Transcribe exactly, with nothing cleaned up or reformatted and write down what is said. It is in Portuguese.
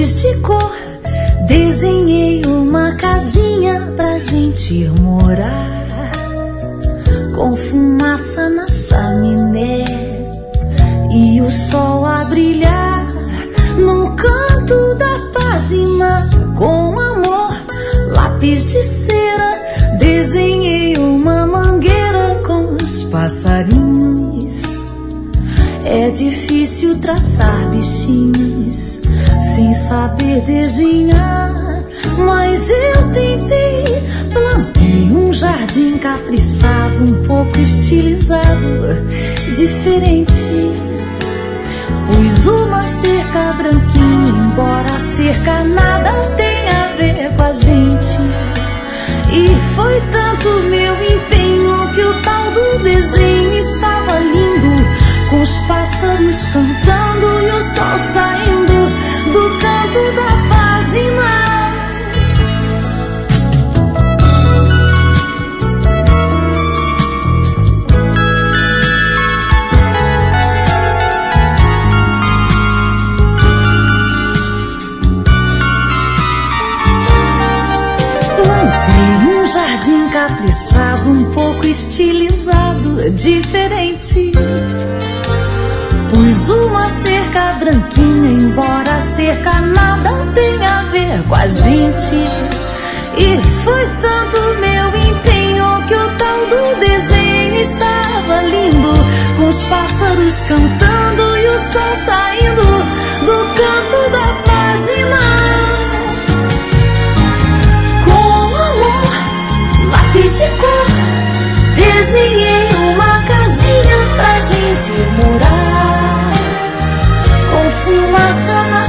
lápis de cor, desenhei uma casinha pra gente ir morar, com fumaça na chaminé e o sol a brilhar no canto da página. Com amor, lápis de cera, desenhei uma mangueira com os passarinhos. É difícil traçar bichinhos sem saber desenhar, mas eu tentei. Plantei um jardim caprichado, um pouco estilizado, diferente. Pus uma cerca branquinha, embora a cerca nada tenha a ver com a gente. E foi tanto meu empenho que o tal do desenho estava lindo, com os pássaros cantando e o sol saindo do canto da página. Plantei um jardim caprichado, um pouco estilizado, diferente. Pus uma cerca branquinha, embora a cerca nada tenha a ver com a gente. E foi tanto meu empenho que o tal do desenho estava lindo, com os pássaros cantando e o sol saindo do canto da página. Com amor, lápis de cor, desenhei uma casinha pra gente morar, com fumaça na